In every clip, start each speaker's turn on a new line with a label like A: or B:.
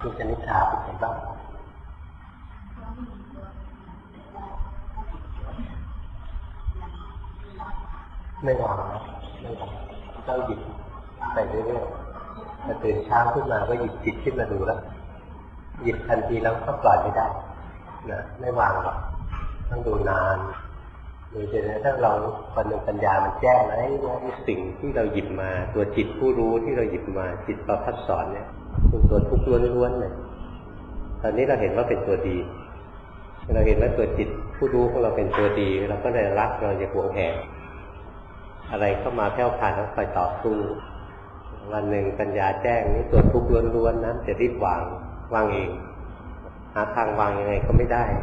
A: คุณชนิษฐาเป็นไงบ้างไม่วางนะไม่วางต้องหยิบไปเรื่อยๆแต่ตื่นเช้าขึ้นมาก็หยิบจิตขึ้นมาดูแล้วหยิบทันทีแล้วก็ปล่อยไม่ได้นะไม่วางหรอกต้องดูนานดูจนถ้าเราปัญญามันแจ้งนะว่าสิ่งที่เราหยิบมาตัวจิตผู้รู้ที่เราหยิบมาจิตประภัสสรเนี่ยเป็นตัวทุกข์ล้วนๆเลยตอนนี้เราเห็นว่าเป็นตัวดีเราเห็นว่าตัวจิตผู้รู้ของเราเป็นตัวดีเราก็เลยรักเราจะหวงแหนอะไรเข้ามาแผ่วผ่านต้องคอยต่อสู้วันหนึ่งปัญญาแจ้งนี่ตัวทุกข์ล้วนๆนั้นจะรีบวางเองหาทางวางยังไงก็ไม่ได้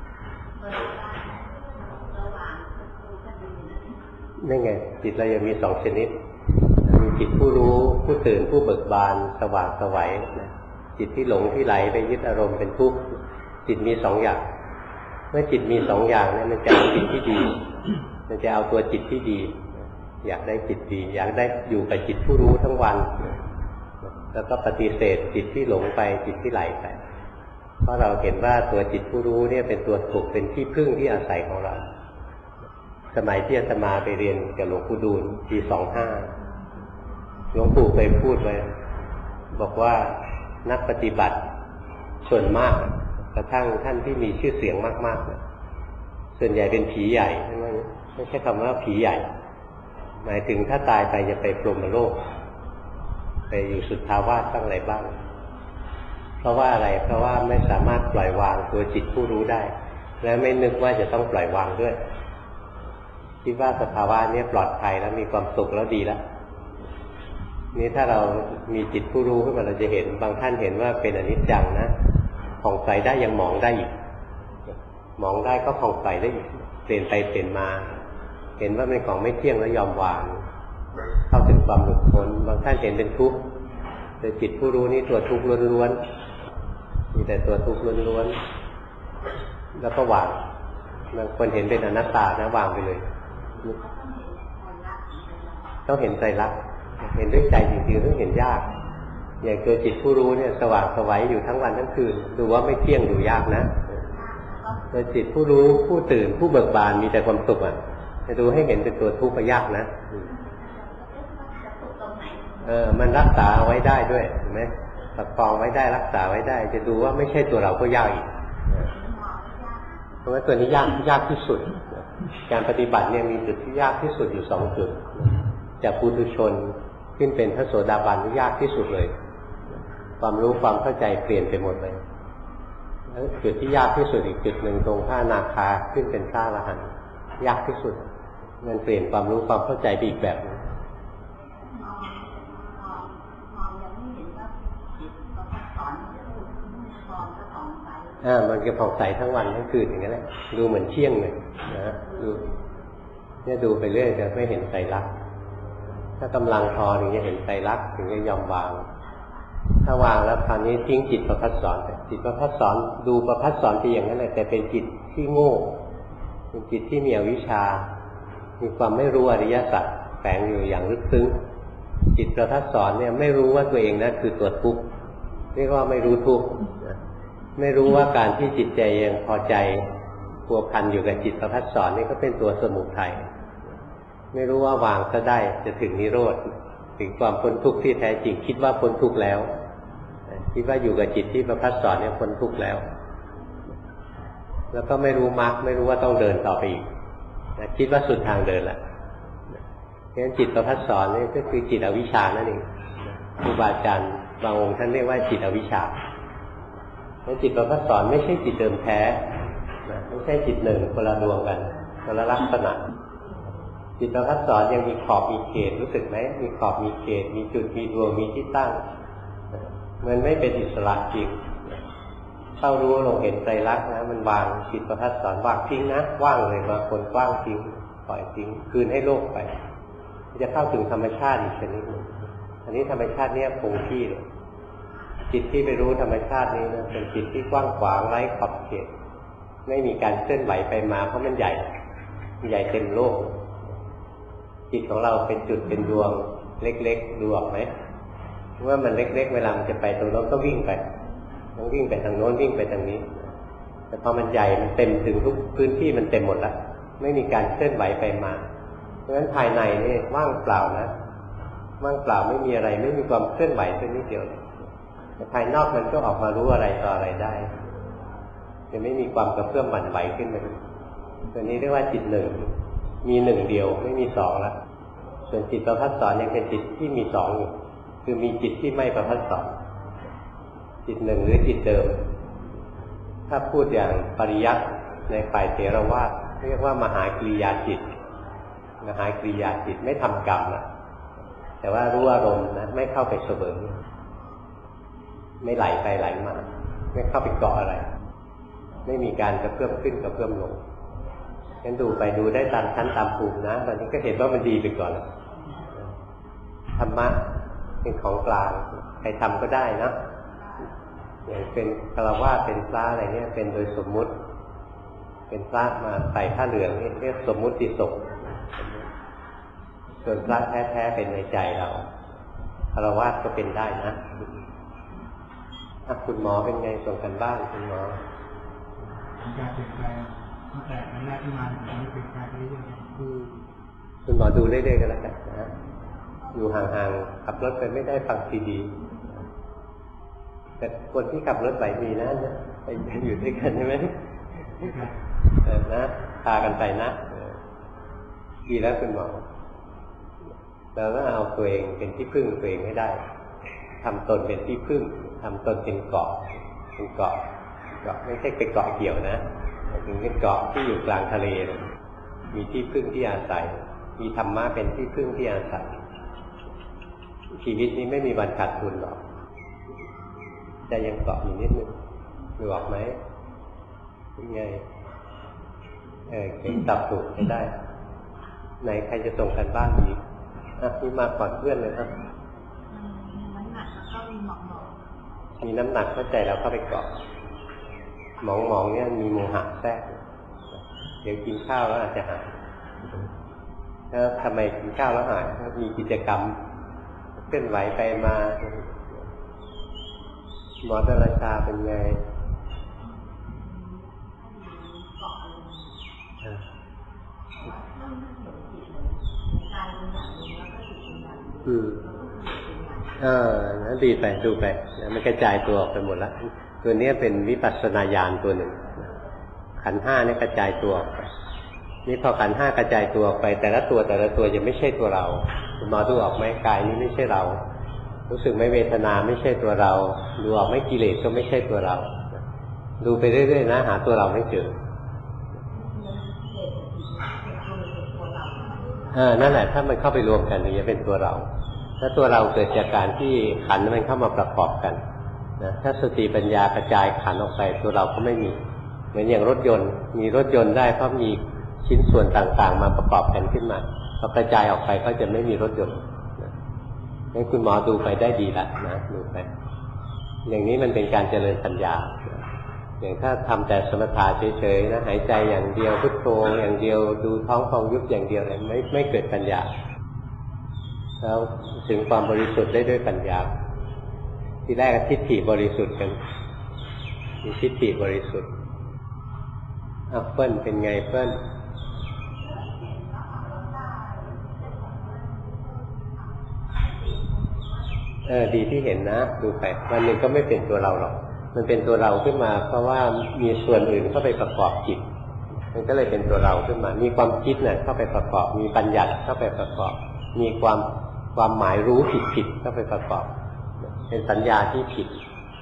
A: นี่ไงจิตเรายังมีสองชนิดมีจิตผู้รู้ผู้ตื่นผู้เบิกบานสว่างไสวนะจิตที่หลงที่ไหลไปยึดอารมณ์เป็นทุกข์จิตมีสองอย่างเมื่อจิตมีสองอย่างเนี่ยมันจะเอาจิตที่ดีมันจะเอาตัวจิตที่ดีอยากได้จิตดีอยากได้อยู่กับจิตผู้รู้ทั้งวันแล้วก็ปฏิเสธจิตที่หลงไปจิตที่ไหลไปเพราะเราเห็นว่าตัวจิตผู้รู้เนี่ยเป็นตัวถูกเป็นที่พึ่งที่อาศัยของเราสมัยที่อาตมาไปเรียนกับหลวงปู่ดูลปี25หลวงปู่เคยพูดไว้บอกว่านักปฏิบัติส่วนมากกระทั่งท่านที่มีชื่อเสียงมากๆส่วนใหญ่เป็นผีใหญ่ไม่ใช่คำว่าผีใหญ่หมายถึงถ้าตายไปจะไปพรหมโลกไปอยู่สุทธาวาสบ้างอะไรบ้างเพราะว่าอะไรเพราะว่าไม่สามารถปล่อยวางตัวจิตผู้รู้ได้และไม่นึกว่าจะต้องปล่อยวางด้วยคิดว่าสภาวะนี้ปลอดภัยแล้วมีความสุขแล้วดีแล้วนี่ถ้าเรามีจิตผู้รู้ขึ้นมาเราจะเห็นบางท่านเห็นว่าเป็นอนิจจังนะผ่องใสได้ยังมองได้อีกมองได้ก็ผ่องใสได้อีกเปลี่ยนไปเปลี่ยนมาเห็นว่าเป็นของไม่เที่ยงแล้วยอมวางเข้าถึงความหลุดพ้นบางท่านเห็นเป็นทุกข์แต่จิตผู้รู้นี่ตัวทุกข์ล้วนๆมีแต่ตัวทุกข์ล้วนๆแล้วก็วางบางคนเห็นเป็นอนัตตานะวางไปเลยต้องเห็นใจรักเห็นด้วยใจจริงๆต้องเห็นยากอย่างตัวจิตผู้รู้เนี่ยสว่างไสวอยู่ทั้งวันทั้งคืนดูว่าไม่เที่ยงดูยากนะตัวจิตผู้รู้ผู้ตื่นผู้เบิกบานมีแต่ความสุขจะดูให้เห็นเป็นตัวทุกข์ก็ยากนะมันรักษาไว้ได้ด้วยเห็นไหมประคองไว้ได้รักษาไว้ได้จะดูว่าไม่ใช่ตัวเราก็ยากอีกเพราะว่าตัวนี้ยากที่สุดการปฏิบัติเนี่ยมีจุดที่ยากที่สุดอยู่2จุดจากปุถุชนขึ้นเป็นพระโสดาบันนี่ยากที่สุดเลยความรู้ความเข้าใจเปลี่ยนไปหมดเลยแล้วจุดที่ยากที่สุดอีกจุดหนึ่งตรงพระอนาคาขึ้นเป็นพระอรหันต์ยากที่สุดมันเปลี่ยนความรู้ความเข้าใจไปอีกแบบนึงมันจะผ่องใสทั้งวันทั้งคืนอย่างนั้นแหละดูเหมือนเที่ยงเลยนะดูเนี่ยดูไปเรื่อยจะไม่เห็นไตรลักษณ์ถ้ากำลังพอถึงจะเห็นไตรลักษณ์ถึงจะยอมวางถ้าวางแล้วคราวนี้ทิ้งจิตประภัสสรจิตประภัสสรดูประภัสสรไปอย่างนั้นแหละแต่เป็นจิตที่โง่เป็นจิตที่มีอวิชชามีความไม่รู้อริยสัจแฝงอยู่อย่างลึกซึ้งจิตประภัสสรเนี่ยไม่รู้ว่าตัวเองนั้นคือตัวทุกข์เรียกว่าไม่รู้ทุกข์ไม่รู้ว่าการที่จิตใจยังพอใจพัวพันอยู่กับจิตประภัสสรนี่ก็เป็นตัวสมุทัยไม่รู้ว่าวางซะได้จะถึงนิโรธถึงความพ้นทุกข์ที่แท้จริงคิดว่าพ้นทุกข์แล้วคิดว่าอยู่กับจิตที่ประภัสสรเนี่ยพ้นทุกข์แล้วแล้วก็ไม่รู้มรรคไม่รู้ว่าต้องเดินต่อไปอีกคิดว่าสุดทางเดินแหละเพราะฉะนั้นจิตประภัสสรนี่ก็คือจิตอวิชชานั่นเองครูบาอาจารย์บางองค์ท่านเรียกว่าจิตอวิชชาแล้วจิตประภัสสรไม่ใช่จิตเดิมแท้ไม่ใช่จิตหนึ่งคนละดวงกันคนละลักษณะจิตประภัสสรยังมีขอบมีเขตรู้สึกไหมมีขอบมีเขตมีจุดมีดวงมีที่ตั้งมันไม่เป็นอิสระจริงเข้ารู้ลงเห็นไตรลักษณ์นะมันวางจิตประภัสสรวางทิ้งนะว่างเลยบางคนว่างทิ้งปล่อยทิ้งคืนให้โลกไปจะเข้าถึงธรรมชาติอีกชนิดนึงอันนี้ธรรมชาติเนี่ยคงที่เลยจิตที่ไปรู้ธรรมชาตินี้นะเป็นจิตที่กว้างขวางไร้ขอบเขตไม่มีการเคลื่อนไหวไปมาเพราะมันใหญ่เต็มโลกจิตของเราเป็นจุดเป็นดวงเล็กๆดูออกไหมว่ามันเล็กๆเวลามันจะไปตรงนั้นก็วิ่งไปต้องวิ่งไปทางโน้นวิ่งไปทางนี้แต่พอมันใหญ่มันเต็มถึงทุกพื้นที่มันเต็มหมดแล้วไม่มีการเคลื่อนไหวไปมาเพราะฉะนั้นภายในนี่ว่างเปล่านะว่างเปล่าไม่มีอะไรไม่มีความเคลื่อนไหวแค่นิดเดียวแต่ภายนอกมันก็ออกมารู้อะไรต่ออะไรได้จะไม่มีความกระเพื่อมหวั่นไหวขึ้นมาตัวนี้เรียกว่าจิตหนึ่งมีหนึ่งเดียวไม่มีสองแล้วส่วนจิตประภัสสรยังเป็นจิตที่มีสองอยู่คือมีจิตที่ไม่ประภัสสรจิตหนึ่งหรือจิตเดิมถ้าพูดอย่างปริยัติในฝ่ายเถรวาทเรียกว่ามหากริยาจิตมหากริยาจิตไม่ทำกรรมนะแต่ว่ารู้อารมณ์นะไม่เข้าไปเสวยไม่ไหลไปไหลมาไม่เข้าไปเกาะอะไรไม่มีการกระเพื่อมขึ้นกระเพื่อมลงงั้นดูไปดูได้ตามชั้นตามภูมินะตอนนี้ก็เห็นว่ามันดีไปก่อนธรรมะเป็นของกลางใครทำก็ได้นะอย่างเป็นฆราวาสเป็นพระอะไรเนี่ยเป็นโดยสมมุติเป็นพระมาใส่ผ้าเหลืองนี่เรียกสมมุติสุขส่วนพระแท้ๆเป็นในใจเราฆราวาสก็เป็นได้นะคุณหมอเป็นไงส่งกันบ้านคุณหมอ
B: การเปลี่ยนแปลงตั้งแต่ครั้งแรกที่มาถึงตอนนี้เปลี่ยนแปลงไปเรื่อยๆ
A: คุณหมอดูเรื่อยๆกันแล้วกันนะอยู่ห่างๆขับรถไปไม่ได้ฟังซีดีแต่คนที่ขับรถไหวมีนะไปอยู่ด้วยกันใช่ไหมนะพากันไปนะดีแล้วคุณหมอเราต้องเอาตัวเองเป็นที่พึ่งตัวเองให้ได้ทำตนเป็นที่พึ่งทำตนเป็นเกาะเป็นเกาะไม่ใช่เป็นเกาะเกี่ยวนะถึงเป็นเกาะที่อยู่กลางทะเลมีที่พึ่งที่อาศัยมีธรรมะเป็นที่พึ่งที่อาศัยชีวิตนี้ไม่มีวันขาดทุนหรอกจะยังเกาะอยู่นิดนึงดูออกไหมเป็นไงเก่งตับถูกได้ไหนใครจะส่งกันบ้านอีกนี่มาก่อนเพื่อนเลยครับ
C: น้ำหนักแล้วก็มีหมอง
A: มีน้ำหนักเข้าใจแล้วเข้าไปเกาะหมองเนี่ยมีโมหะแทรกเดี๋ยวกินข้าวแล้วอาจจะหายแล้วทำไมกินข้าวแล้วหายมีกิจกรรมเคลื่อนไหวไปมาหมอดราชาเป็นไงนั่นดีไปดูไปมันกระจายตัวออกไปหมดแล้วตัวนี้เป็นวิปัสสนาญาณตัวหนึ่งขันธ์ห้านี่กระจายตัวออกไปนี่พอขันธ์ห้ากระจายตัวออกไปแต่ละตัวยังไม่ใช่ตัวเราคุณหมอดูออกไหมกายนี้ไม่ใช่เรารู้สึกไหมเวทนาไม่ใช่ตัวเราดูออกไหมกิเลสก็ไม่ใช่ตัวเราดูไปเรื่อยๆนะหาตัวเราไม่เจอนั่นแหละถ้ามันเข้าไปรวมกันถึงจะเป็นตัวเราถ้าตัวเราเกิดจากการที่ขันธ์มันเข้ามาประกอบกันนะถ้าสติปัญญากระจายขันธ์ออกไปตัวเราก็ไม่มีเหมือนอย่างรถยนต์มีรถยนต์ได้เพราะมีชิ้นส่วนต่างๆมาประกอบกันขึ้นมาพอกระจายออกไปก็จะไม่มีรถยนต์งั้นคุณหมอดูไปได้ดีแล้วนะดูไปอย่างนี้มันเป็นการเจริญปัญญาอย่างถ้าทำแต่สมถะเฉยๆนะหายใจอย่างเดียวพุทโธอย่างเดียวดูท้องพองยุบอย่างเดียวเลยไม่เกิดปัญญาแล้วถึงความบริสุทธิ์ได้ด้วยปัญญาที่แรกทิฏฐิบริสุทธิ์กันมีทิฏฐิบริสุทธิ์เปิ้ลเป็นไงเปิ้ลดีที่เห็นนะดูไปวันหนึ่งก็ไม่เป็นตัวเราหรอกมันเป็นตัวเราขึ้นมาเพราะว่ามีส่วนอื่นเข้าไปประกอบจิตมันก็เลยเป็นตัวเราขึ้นมามีความคิดเนี่ยเข้าไปประกอบมีปัญญาเข้าไปประกอบมีความหมายรู้ผิดเข้าไปประกอบเป็นสัญญาที่ผิด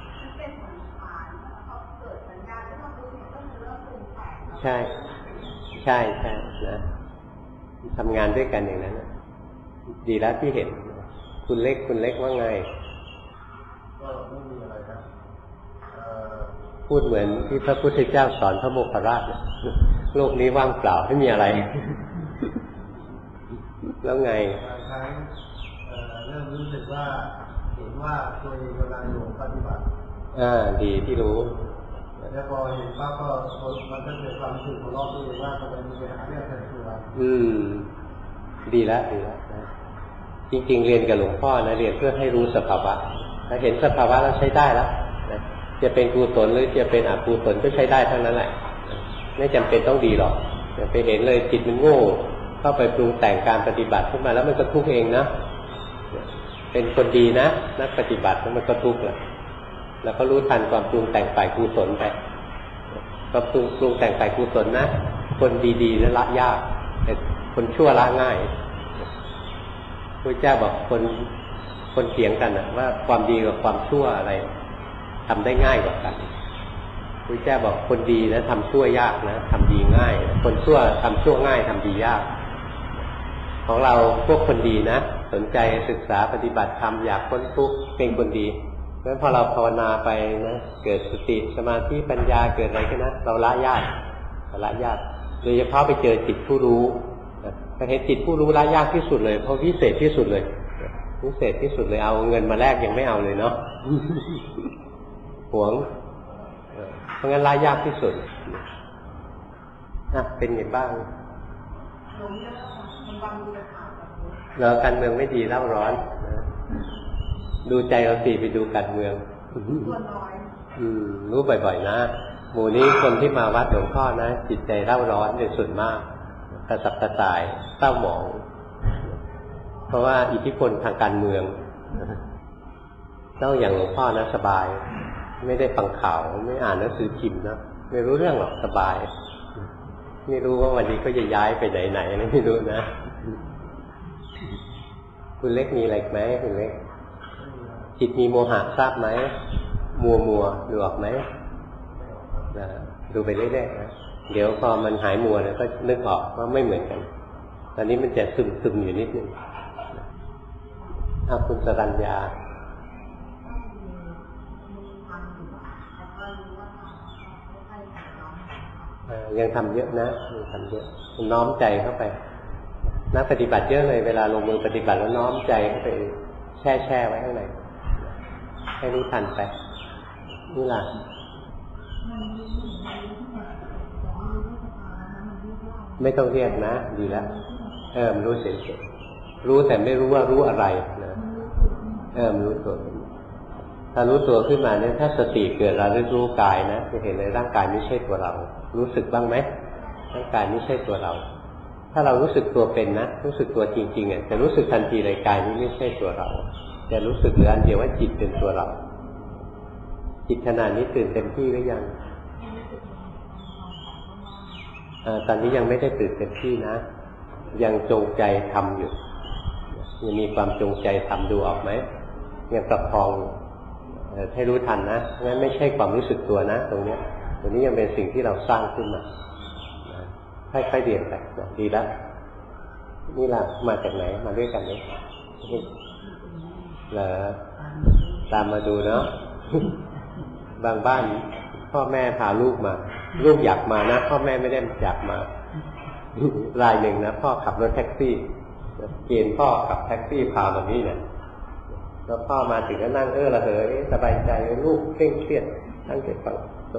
A: ใช่นะทำงานด้วยกันอย่างนั้นดีแล้วที่เห็นคุณเล็กว่าไง
B: ก็ไม่มีอะไรครับ
A: พูดเหมือนที่พระพุทธเจ้าสอนพระโมคคัลลานะโลกนี้ว่างเปล่าไม่มีอะไรแล้วไง
B: บางครั้งเริ่มรู้สึกว่าเห็นว่าตัวเองกำลังหลงปฏิบัติ
A: ดีที่รู้
B: แล้วพอเห็นปั๊บก็มันก็เกิดความรู้สึกของเราตัวเองว่าทำไมมีปัญหาเรื่องการตัว
A: ดีแล้วนะจริงๆเรียนกับหลวงพ่อนะเรียนเพื่อให้รู้สภาวะถ้าเห็นสภาวะแล้วใช้ได้แล้วนะจะเป็นกุศลหรือจะเป็นอกุศลก็ใช้ได้ทั้งนั้นแหละไม่จำเป็นต้องดีหรอกอย่าไปเห็นเลยจิตมันโง่เข้าไปปรุงแต่งการปฏิบัติขึ้นมาแล้วมันก็ทุกข์เองนะเป็นคนดีนะนักปฏิบัติแล้วมันก็ทุกข์แหละแล้วก็รู้ทันความปรุงแต่งฝ่ายกุศลไปความปรุงแต่งฝ่ายกุศลนะคนดีๆนั้นละยากแต่คนชั่วละง่ายพระเจ้าบอกคนเถียงกันนะว่าความดีกับความชั่วอะไรทำได้ง่ายกว่ากันพระเจ้าบอกคนดีนะทำชั่วยากนะทำดีง่ายคนชั่วทำชั่วง่ายทำดียากของเราพวกคนดีนะสนใจศึกษาปฏิบัติธรรมอยากพ้นทุกข์เป็นคนดีเพราะฉะนั้นพอเราภาวนาไปนะเกิดสติสมาธิปัญญาเกิดอะไรขึ้นนะเราละยากโดยเฉพาะไปเจอจิตผู้รู้ถ้าเห็นจิตผู้รู้ละยากที่สุดเลยเพราะวิเศษที่สุดเลยวิเศษที่สุดเลยเอาเงินมาแลกยังไม่เอาเลยเนาะหวงเพราะงั้นละยากที่สุดเป็นไงบ้างเราการเมืองไม่ดีเล่าร้อนดูใจเราสิไปดูการเมืองรู้บ่อยๆนะหมู่นี้คนที่มาวัดหลวงพ่อนะจิตใจเล่าร้อนเป็นส่วนมากกระสับกระส่ายเศร้าหมองเพราะว่าอิทธิพลทางการเมืองต้องอย่างหลวงพ่อนะสบายไม่ได้ฟังข่าวไม่อ่านหนังสือพิมพ์นะไม่รู้เรื่องหรอกสบายไม่รู้ว่าวันนี้ก็จะย้ายไปไหนไม่รู้นะคุณเล็กมีอะไรไหมคุณเล็กจิตมีโมหะทราบไหมมัวดูออกไหมดูไปเรื่อยๆนะเดี๋ยวพอมันหายมัวแล้วก็นึกออกว่าไม่เหมือนกันตอนนี้มันจะซึมอยู่นิดนึงคุณสรัญญายังทำเยอะนะยังทำเยอะน้อมใจเข้าไปนักปฏิบัติเยอะเลยเวลาลงมือปฏิบัติแล้วน้อมใจเข้าไปแช่ไว้ข้างในให้รู้ทันไปนี่ล่ะไม่ต้องเรียกนะดีแล้วมันรู้เฉยๆรู้แต่ไม่รู้ว่ารู้อะไรนะมันรู้ตัวถ้ารู้ตัวขึ้นมาเนี่ยถ้าสติเกิดระลึกรู้กายนะจะเห็นเลยร่างกายไม่ใช่ตัวเรารู้สึกบ้างไหมร่างกายไม่ใช่ตัวเราถ้าเรารู้สึกตัวเป็นนะรู้สึกตัวจริงๆจะรู้สึกทันทีเลยกายนี้ไม่ใช่ตัวเราจะรู้สึกเหลืออันเดียวว่าจิตเป็นตัวเราจิตขนาดนี้ตื่นเต็มที่หรือยังตอนนี้ยังไม่ได้ตื่นเต็มที่นะยังจงใจทำอยู่ยังมีความจงใจทำดูออกไหมยังประคองให้รู้ทันนะงั้นไม่ใช่ความรู้สึกตัวนะตรงนี้ยังเป็นสิ่งที่เราสร้างขึ้นมาค่อยๆเรียนไปดีแล้วนี่ล่ะมาจากไหนมาด้วยกันไหมเหรอตามมาดูเนาะบางบ้านพ่อแม่พาลูกมาลูกอยากมานะพ่อแม่ไม่ได้อยากมารายหนึ่งนะพ่อขับรถแท็กซี่เกณฑ์พ่อขับแท็กซี่พามานี่เนี่ยแล้วพ่อมาถึงก็นั่งระเหยสบายใจลูกเคร่งเครียดนั่งเก็บฟัง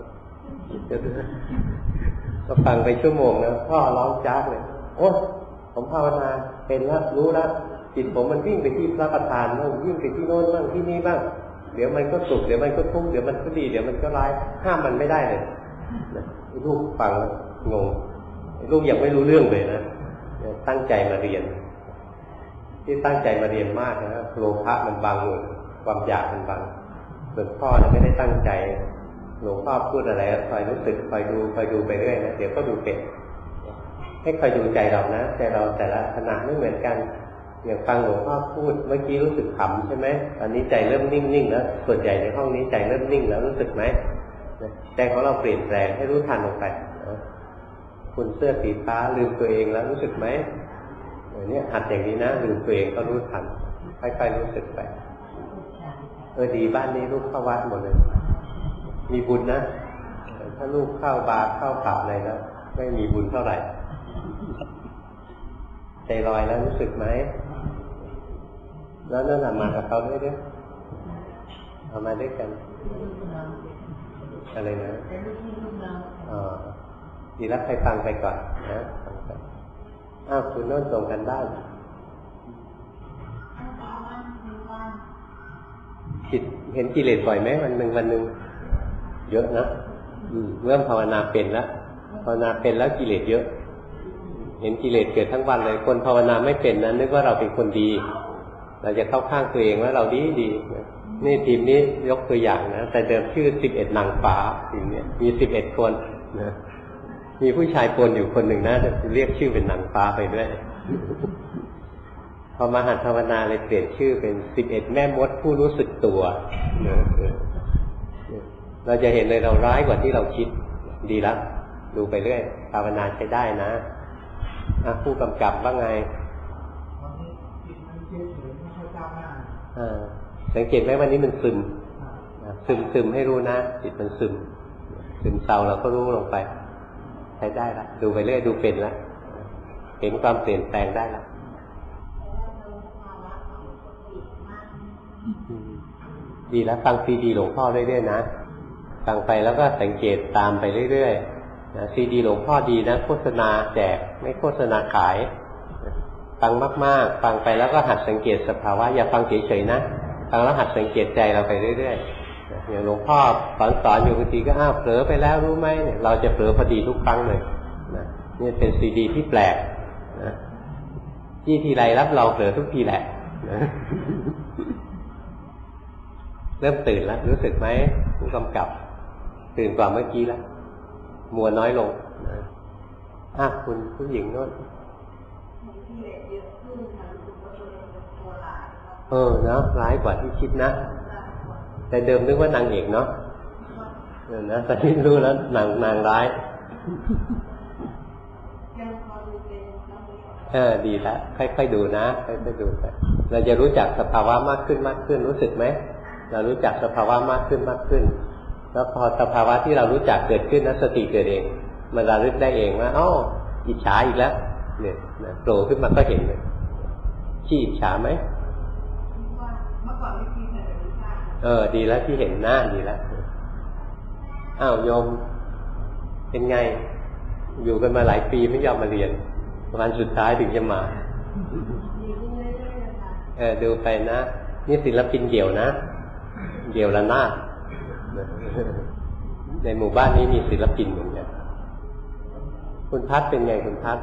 A: ก็ฟังไปชั่วโมงนะพ่อร้องจ้าเลยโอ๊ยผมภาวนาเป็นแล้วรู้แล้วจิตผมมันวิ่งไปที่พระประธานบ้างวิ่งไปที่โน้นบ้างที่นี่บ้างเดี๋ยวมันก็สุขเดี๋ยวมันก็ทุกข์เดี๋ยวมันก็ดีเดี๋ยวมันก็ร้ายห้ามมันไม่ได้เลยลูกฟังงงลูกยังไม่รู้เรื่องเลยนะตั้งใจมาเรียนที่ตั้งใจมาเรียนมากนะโลภะมันบังหมดความอยากมันบังส่วนพ่อไม่ได้ตั้งใจหลวงพ่อพูดอะไรคอยรู้สึกคอยดูไปเรื่อยนะเดี๋ยวก็ดูเป็นให้คอยดูใจเรานะใจเราแต่ละขณะไม่เหมือนกันอย่างฟังหลวงพ่อพูดเมื่อกี้รู้สึกขำใช่ไหมตอนนี้ใจเริ่มนิ่งๆแล้วส่วนใหญ่ในห้องนี้ใจเริ่มนิ่งแล้วรู้สึกไหมใจของเราเปลี่ยนแปลงให้รู้ทันลงไปคุณเสื้อสีฟ้าลืมตัวเองแล้วรู้สึกไหมเนี่ยหัดอย่างนี้นะลืมตัวเองก็รู้ทันค่อยๆรู้สึกไปดีบ้านนี้ลูกเข้าวัดหมดเลยมีบุญนะถ้าลูกเข้าบาร์เข้าผับอะไรแล้วไม่มีบุญเท่าไหร่ใจลอยแล้วรู้สึกไหมแล้วนั่นมากับเขาด้วยเนี่ยเอามาด้วยกันอะไรนะดีแล้วใครฟังไปก่อนนะคุณโน้นส่งกันได้จิตเห็นกิเลสบ่อยไหมวันหนึ่งเยอะนะเริ่มภาวนาเป็นแล้วภาวนาเป็นแล้วกิเลสเยอะเห็นกิเลสเกิดทั้งวันเลยคนภาวนาไม่เป็นนั้นนึกว่าเราเป็นคนดีเราจะเข้าข้างตัวเองว่าเราดีนี่ทีมนี้ยกตัวอย่างนะแต่เดิมชื่อ11นางฟ้าทีมนี้มี11คนนะมีผู้ชายปนอยู่คนหนึ่งนะจะเรียกชื่อเป็นนางฟ้าไปด้วยพอมาหัดภาวนาเลยเปลี่ยนชื่อเป็น11แม่มดผู้รู้สึกตัวนะเราจะเห็นเลยเราร้ายกว่าที่เราคิดดีแล้วดูไปเรื่อยภาวนาใช้ได้นะผู้กำกับว่าไงสังเกตไหมวันนี้มันซึมให้รู้นะจิตมันซึมเศร้าเราก็รู้ลงไปใช้ได้ละดูไปเรื่อยดูเป็นละเห็นความเปลี่ยนแปลงได้ละดีแล้วฟังซีดีหลวงพ่อเรื่อยๆนะฟังไปแล้วก็สังเกตตามไปเรื่อยๆซีดีหลวงพ่อดีนะโฆษณาแจกไม่โฆษณาขายฟังมากๆฟังไปแล้วก็หัดสังเกตสภาวะอย่าฟังเฉยๆนะฟังแล้วหัดสังเกตใจเราไปเรื่อยๆอย่างหลวงพ่อสอนอยู่บางทีก็เผลอไปแล้วรู้ไหมเนี่ยเราจะเผลอพอดีทุกครั้งเลยนะนี่เป็นซีดีที่แปลกนะที่ทีไรรับเราเผลอทุกทีแหละนะเริ่มตื่นแล้วรู้สึกไหมผู้กำกับตื่นกว่าเมื่อกี้แล้วมัวน้อยลงนะคุณผู้หญิงโน้นเนาะร้ายกว่าที่คิดนะแต่เดิมนึกว่านางเอกเนาะนะตอนนี้รู้แล้วนางร้ายดีแล้วค่อยๆดูนะค่อยๆดูไปเราจะรู้จักสภาวะมากขึ้นรู้สึกไหมเรารู้จักสภาวะมากขึ้นแล้วพอสภาวะที่เรารู้จักเกิดขึ้นนะสติเกิดเองมันระลึกได้เองว่าอิจฉาอีกแล้วเนี่ยโผล่ขึ้นมาก็เห็นเลยขี้อิจฉาไหมดีแล้วที่เห็นหน้าดีแล้วโยมเป็นไงอยู่กันมาหลายปีไม่ยอมมาเรียนวันสุดท้ายถึงจะมาดูไปนะนี่ศิลปินเดี่ยวนะเดี่ยวละนาดในหมู่บ้านนี้มีศิลปินเหมือนกันคุณพัดเป็นไงคุณพัด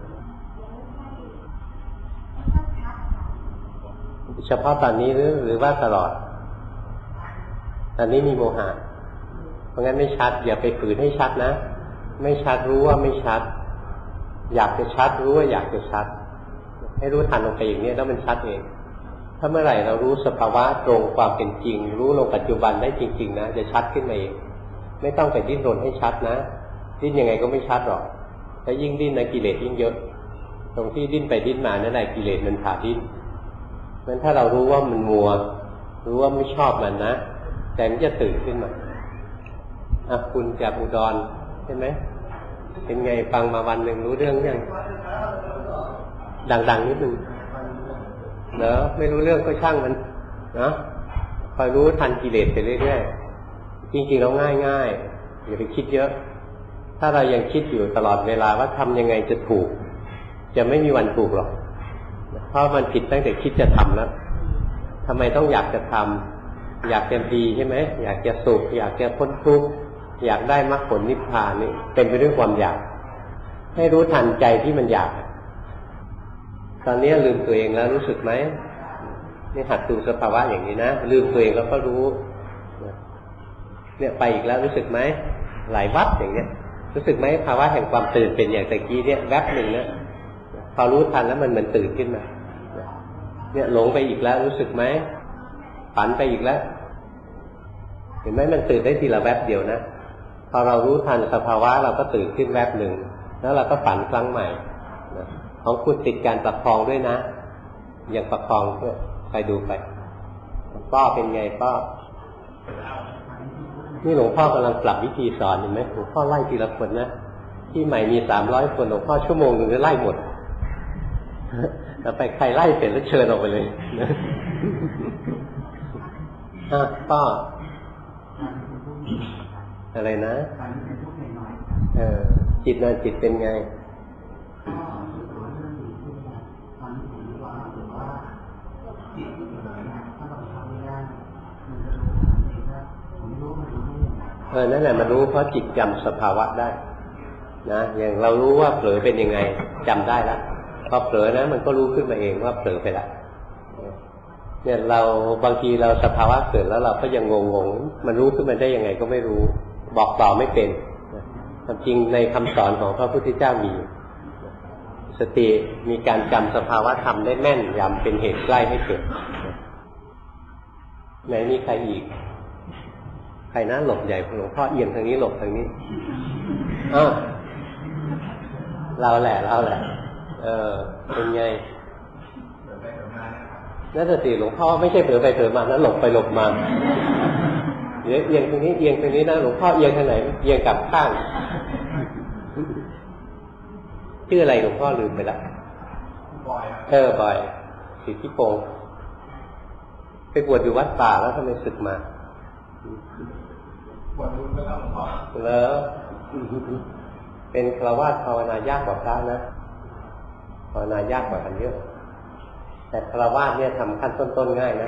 A: เฉพาะตอนนี้หรือว่าตลอดตอนนี้มีโมหะเพราะงั้นไม่ชัดอย่าไปฝืนให้ชัดนะไม่ชัดรู้ว่าไม่ชัดอยากจะชัดรู้ว่าอยากจะชัดให้รู้ทันลงไปอย่างนี้แล้วมันชัดเองถ้าเมื่อไหร่เรารู้สภาวะตรงความเป็นจริงรู้ลงปัจจุบันได้จริงๆนะจะชัดขึ้นมาเองไม่ต้องไปดิ้นรนให้ชัดนะดิ้นยังไงก็ไม่ชัดหรอกถ้ายิ่งดิ้นนะกิเลสยิ่งเยอะตรงที่ดิ้นไปดิ้นมานั่นแหละกิเลสมันพาดิ้นงั้นถ้าเรารู้ว่ามันมัวรู้ว่าไม่ชอบมันนะใจมันจะตื่นขึ้นมาคุณจากอุดรใช่ไหมเป็นไงฟังมาวันหนึ่งรู้เรื่องยังดังๆนิดนึงเนอะไม่รู้เรื่องก็ช่างมันนะคอยรู้ทันกิเลสไปเรื่อยๆจริงๆเราง่ายๆอย่าไปคิดเยอะถ้าเรายังคิดอยู่ตลอดเวลาว่าทำยังไงจะถูกจะไม่มีวันถูกหรอกเพราะมันผิดตั้งแต่คิดจะทำแล้วทำไมต้องอยากจะทำอยากจะดีใช่ไหมอยากจะสุขอยากจะพ้นทุกข์อยากได้มรรคผลนิพพานนี่เป็นไปด้วยความอยากให้รู้ทันใจที่มันอยากตอนนี้ลืมตัวเองแล้วรู้สึกไหมนี่หัดดูสภาวะอย่างนี้นะลืมตัวเองแล้วก็รู้เนี่ยไปอีกแล้วรู้สึกไหมหลายวัดอย่างเนี้ยรู้สึกไหมภาวะแห่งความตื่นเป็นอย่างตะกี้เนี่ยแวบหนึ่งนะพอรู้ทันแล้วมันตื่นขึ้นมาเนี่ยหลงไปอีกแล้วรู้สึกไหมฝันไปอีกแล้วเห็นไหมมันตื่นได้ทีละแวบเดียวนะพอเรารู้ทันสภาวะเราก็ตื่นขึ้นแวบหนึ่งแล้วเราก็ฝันครั้งใหม่ของคุณติดการประคองด้วยนะอย่างประคองเพื่อไปดูไปป้อเป็นไงป้อนี่หลวงพ่อกำลังปรับวิธีสอนเห็นไหมหลวงพ่อไล่ทีละคนนะที่ใหม่มี300 คนหลวงพ่อชั่วโมงนึงจะไล่หมดแล้วไปใครไล่เสร็จแล้วเชิญออกไปเลยป้ออะไรนะจิตนะจิตเป็นไงนั่นแหละมันรู้เพราะจิตจำสภาวะได้นะอย่างเรารู้ว่าเผลอเป็นยังไงจำได้แล้วพอเผลอนะมันก็รู้ขึ้นมาเองว่าเผลอไปแล้วเนี่ยเราบางทีเราสภาวะเกิดแล้วเราก็ยังงงมันรู้ขึ้นมาได้ยังไงก็ไม่รู้บอกต่อไม่เป็นความจริงในคำสอนของพระพุทธเจ้ามีสติมีการจำสภาวะธรรมได้แม่นยำเป็นเหตุใกล้ให้เกิดไหนมีใครอีกใครนะหลบใหญ่หลวงพ่อเอียงทางนี้หลบทางนี้เราแหละเป็นไงนั่นสติหลวงพ่อไม่ใช่เผลอไปเผลอมาแล้วหลบไปหลบมาเดี๋ยวเอียงทางนี้เอียงทางนี้นะหลวงพ่อเอียงทางไหนเอียงกลับข้างชื่ออะไรหลวงพ่อลืมไปละบ่อยสิทธิพงศ์ไปบวชอยู่วัดป่าแล้วทำไมสึกมา
B: บวชรู้แล้วหลวงพ่อ
A: แล้วเป็นฆราวาสภาวนายากกว่าพระนะภาวนายากกว่ากันเยอะแต่ฆราวาสเนี่ยทำขั้นต้นๆง่ายนะ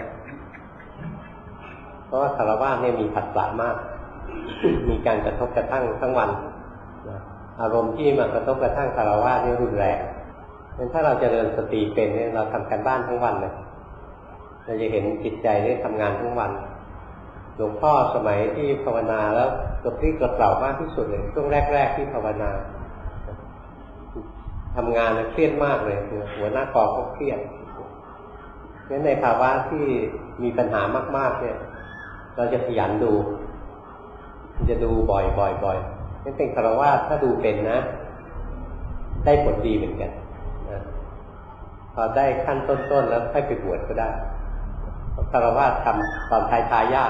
A: เพราะว่าฆราวาสเนี่ยมีผัสสะมาก มีการกระทบกระทั่งทั้งวันอารมณ์ที่มากระทบกระทั่งฆราวาสนี่รุนแรงงั้นถ้าเราเจริญสติเป็นเนี่ยเราทำการบ้านทั้งวันเลยเราจะเห็นจิตใจได้ทำงานทั้งวันหลวงพ่อสมัยที่ภาวนาแล้วกระปรี้กระเปร่ามากที่สุดเลยช่วงแรกๆที่ภาวนาทำงานเครียดมากเลยหัวหน้ากองก็เครียดงั้นในภาวะที่มีปัญหามากๆเนี่ยเราจะขยันดูจะดูบ่อยนั่นเป็นฆราวาสถ้าดูเป็นนะได้ผลดีเหมือนกันนะพอได้ขั้นต้นๆแล้วค่อยไปบวชก็ได้ฆราวาสทำตอนท้ายๆยาก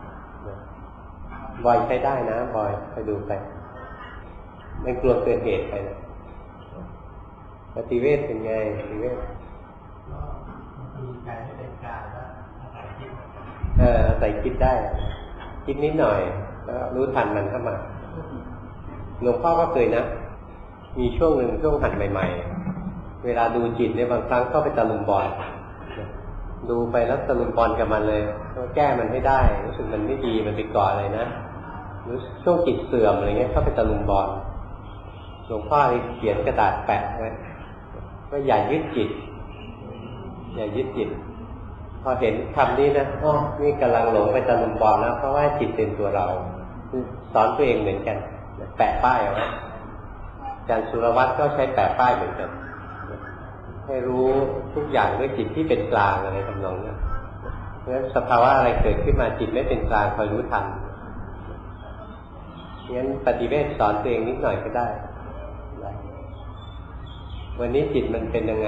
A: บ่อยใช้ได้นะบ่อยไปดูไปไม่กลัวเกินเหตุไปนะปฏิเวทเป็นไงปฏิเวท
B: มีการให้เป็นการแล้ว
A: ใส่คิดได้คิดนิดหน่อยแล้วรู้ทันมันเข้ามาหลวงพ่อก็เคยนะมีช่วงหนึ่งช่วงหัดใหม่ๆเวลาดูจิตเนี่ยบางครั้งก็ไปตะลุมบอลดูไปแล้วตะลุมบอลกับมันเลยต้องแก้มันให้ได้รู้สึกมันไม่ดีมันไปก่ออะไรนะหรือช่วงจิตเสื่อมอะไรเงี้ยเข้าไปตะลุมบอลหลวงพ่อเขียนกระดาษแปะไว้ว่าอย่ายึดจิตพอเห็นคำนี้นะนี่กำลังหลงไปตะลุมบอลแล้วเพราะว่าจิตเป็นตัวเราสอนตัวเองเหมือนกันแปะป้ายเอาไว้อาจารย์สุรวัตรก็ใช้แปะป้ายเหมือนกันให้รู้ทุกอย่างด้วยจิตที่เป็นกลางอะไรทำนองนี้เพราะฉะนั้นสภาวะอะไรเกิดขึ้นมาจิตไม่เป็นกลางคอยรู้ทันงั้นปฏิเวทสอนตัวเองนิดหน่อยก็ได้วันนี้จิตมันเป็นยังไง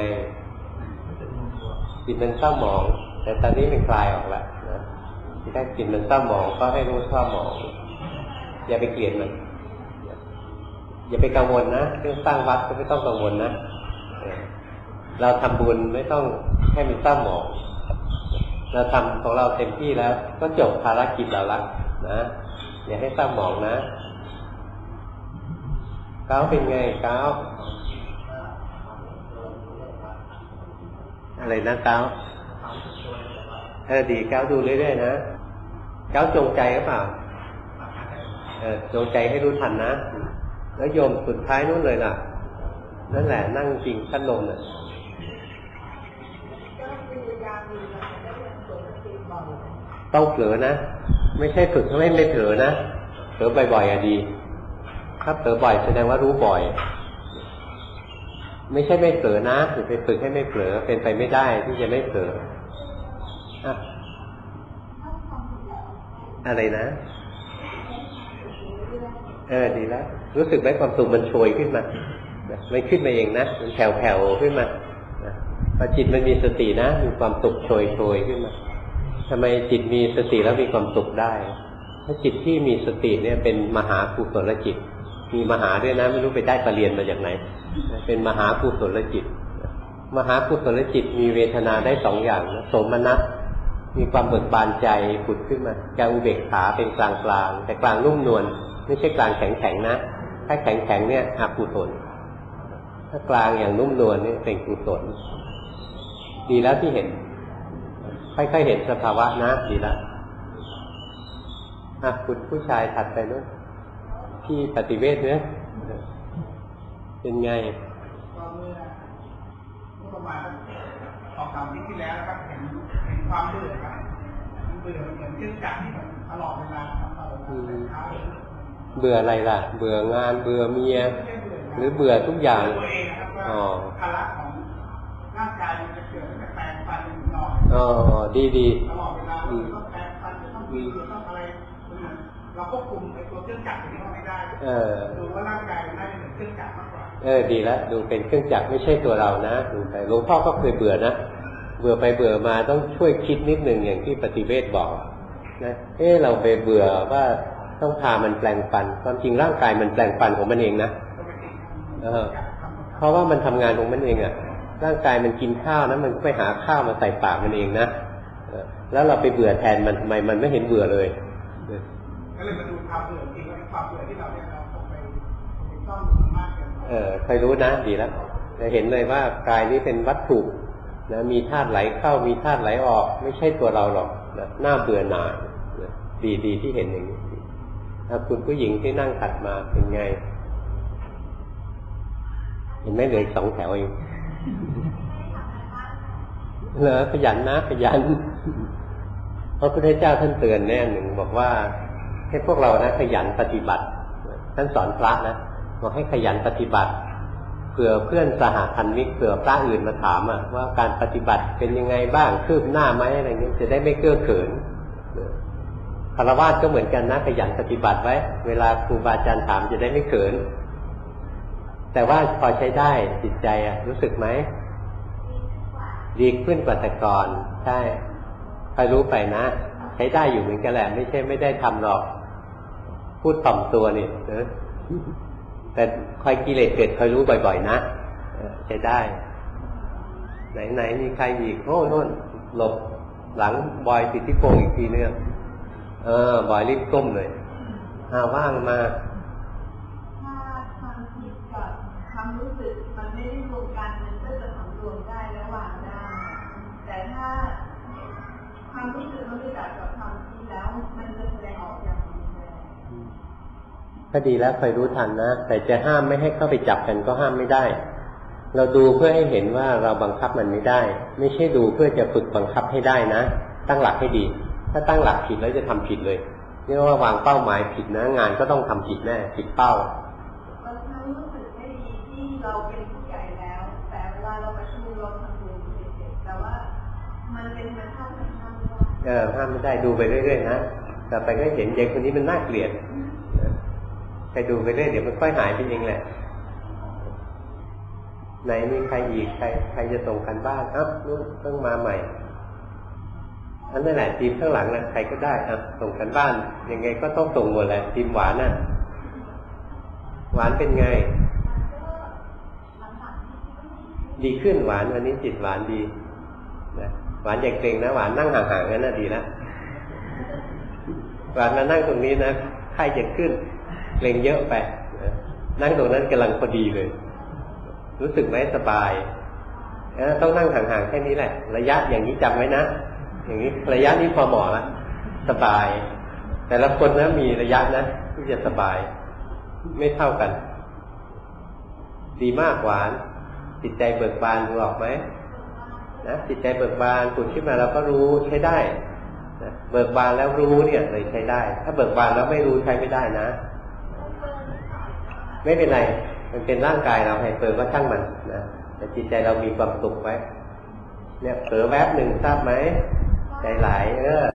A: จิตมันเศร้าหมองแต่ตอนนี้มันคลายออกแล้วนะที่แรกจิตมันเศร้าหมองก็ให้รู้เศร้าหมองอย่าไปเกลียดมันอย่าไปกังวลนะเรื่องสร้างวัดก็ไม่ต้องกังวลนะเราทำบุญไม่ต้องให้มันเศร้าหมองเราทำของเราเต็มที่แล้วก็จบภารกิจเราละนะอย่าให้เศร้าหมองนะก้าวเป็นไงก้าวอะไรนะก้าวดีก้าวดูเรื่อยๆนะก้าวจงใจหรือเปล่าจงใจให้รู้ทันนะแล้วโยมสุดท้ายนู้นเลยล่ะนั่นแหละนั่งจริงขั้นลมน่ะต้องเผลอนะไม่ใช่ฝึกให้ไม่เผลอนะเผลอบ่อยๆดีถ้าเผลอบ่อยแสดงว่ารู้บ่อยไม่ใช่ไม่เผลอนะอย่าไปฝึกให้ไม่เผลอเป็นไปไม่ได้ที่จะไม่เผลออะไรนะดีแล้วรู้สึกไหมความสุขมันโชยขึ้นมาไม่ขึ้นมาเองนะมันแผ่วๆขึ้นมาพอจิตมันมีสตินะมีความสุขโชยขึ้นมาทำไมจิตมีสติแล้วมีความสุขได้ถ้าจิตที่มีสติเนี่ยเป็นมหากุศลจิตมีมหาด้วยนะไม่รู้ไปได้ปรริญญามาจากไหนเป็นมหากุศลจิตมหากุศลจิตมีเวทนาได้สองอย่างนะโสมนัสมีความเบิกบานใจผุดขึ้นมาการอุเบกขาเป็นกลางๆแต่กลางนุ่มนวลไม่ใช่กลางแข็งๆนะถ้าแข็งๆเนี่ยอกุศลถ้ากลางอย่างนุ่มนวลนี่เป็นกุศลดีแล้วที่เห็นค่อยๆเห็นสภาวะนะดีแล้วคุณผู้ชายถัดไปนู้นพี่ปฏิเวทเนี่ยเป็นไง
B: ก็เมื่อประมาณ2-3 ปีที่แล้วนะครับเห็นความเบื่อครับเบื่อเหมือนเครื่องจักรที่มันตลอดเวลา
A: เบื่ออะไรล่ะเบื่องานเบื่อเมียหรือเบื่อทุกอย่าง
B: ตัวเองนะครับว่าภาระของร่างกายมันจะเกิดตั้งแต่แปลงฟันนอน
A: ดี
B: ตลอดเวลาต้องแปลงฟันต้องมีต้องอะไรเราควบคุมไอ้ตัวเครื่องจักรนี้ไม่ได้ดูว่าร่างกายมันน่าจะเป็นเครื่องจักรมากกว่า
A: ดีแล้วดูเป็นเครื่องจักรไม่ใช่ตัวเรานะดูไปหลวงพ่อก็เคยเบื่อนะเบื่อไปเบื่อมาต้องช่วยคิดนิดหนึ่งอย่างที่ปฏิเวทบอกนะเราไปเบื่อว่าต้องพามันแปลงฟันความจริงร่างกายมันแปลงฟันของมันเองนะเพราะว่ามันทำงานของมันเองอ่ะร่างกายมันกินข้าวนะมันไปหาข้าวมาใส่ปากมันเองนะแล้วเราไปเบื่อแทนมันทำไมมันไม่เห็นเบื่อเลย
B: ก็เลยมาดูความเบื่อจริงว่าความเบื่อที่เราเนี่ยเราไปต้องมากเกิน
A: ใครรู้นะดีแล้วจะเห็นเลยว่ากายนี้เป็นวัตถุนะมีธาตุไหลเข้ามีธาตุไหลออกไม่ใช่ตัวเราหรอกนะน่าเบื่อหน่ายดีที่เห็นอย่างนี้คุณผู้หญิงที่นั่งถัดมาเป็นไงเห็นไหมเหลืออีก2 แถวเองเหรอขยันนะขยันพระพุทธเจ้าท่านเตือนแน่หนึ่งบอกว่าให้พวกเรานะขยันปฏิบัติท่านสอนพระนะบอกให้ขยันปฏิบัติเผื่อเพื่อนสหพันมิกเผื่อพระอื่นมาถามว่าการปฏิบัติเป็นยังไงบ้างคืบหน้าไหมอะไรเงี้ยจะได้ไม่เก้อเขินฆราวาสก็เหมือนกันนะขยันปฏิบัติไว้เวลาครูบาอาจารย์ถามจะได้ไม่เขินแต่ว่าพอใช้ได้จิตใจรู้สึกไหมดีขึ้นกว่าแต่ก่อนใช่คอยรู้ไปนะใช้ได้อยู่เหมือนกันแหละไม่ใช่ไม่ได้ทำหรอกพูดถ่อมตัวนี่นะแต่คอยกิเลสเกิดคอยรู้บ่อยๆนะใช้ได้ไหนมีใครอีกโน่นหลบหลังบอยสิทธิพงศ์อีกทีนึงบอยรีบก้มเลยว่างมา
C: ถ้าความคิดกับความรู้สึกมันไม่ได้รวมกันมันก็จะสำรวมได้และวางได้แต่ถ้าความรู้สึกมันไม่จับกับความคิดแล้วมันจะแสดงออกอย่างรุนแรง
A: ก็ดีแล้วคอยรู้ทันนะแต่จะห้ามไม่ให้เข้าไปจับกันก็ห้ามไม่ได้เราดูเพื่อให้เห็นว่าเราบังคับมันไม่ได้ไม่ใช่ดูเพื่อจะฝึกบังคับให้ได้นะตั้งหลักให้ดีถ้าตั้งหลักผิดแล้วจะทำผิดเลยเรียกว่าวางเป้าหมายผิดนะงานก็ต้องทำผิดแน่ผิดเป้า
C: เรารู้สึกไม่ดีที่เราเป็นผู้ใหญ่แล้วแต่เวลาเราประชุมเราทำตัวเด็กๆแต่ว่ามันเป็นมันห้าม
A: ไม่ได้ดูไปเรื่อยๆนะแต่ไปก็เห็นเด็กคนนี้มันน่าเกลียดไปดูไปเรื่อยเดี๋ยวมันค่อยหายไปเองแหละไหนมีใครอีกใครจะส่งกันบ้านนู่นเพิ่งมาใหม่อันนั่นแหละทีมข้างหลังนะใครก็ได้ส่งกันบ้านยังไงก็ต้องส่งหมดแหละทีมหวานน่ะหวานเป็นไงดีขึ้นหวานวันนี้จิตหวานดีนะหวานอย่าเกรงนะหวานนั่งห่างๆงั้นน่ะดีนะหวานมานั่งตรงนี้นะไข้จะขึ้นเกรงเยอะไปนั่งตรงนั้นกำลังพอดีเลยรู้สึกไหมสบายต้องนั่งห่างๆแค่นี้แหละระยะอย่างนี้จำไว้นะอย่างนี้ระยะนี้พอเหมาะแล้วสบายแต่ละคนนะมีระยะนะที่จะสบายไม่เท่ากันดีมากหวานจิตใจเบิกบานรู้ออกไหมนะจิตใจเบิกบานผุดขึ้นมาเราก็รู้ใช้ได้นะเบิกบานแล้วรู้เนี่ยเลยใช้ได้ถ้าเบิกบานแล้วไม่รู้ใช้ไม่ได้นะไม่เป็นไรมันเป็นร่างกายเราให้เปิดก็ช่างมันนะแต่จิตใจเรามีความสุขไว้เนี่ยเผลอแวบหนึ่งทราบไหมใจไหล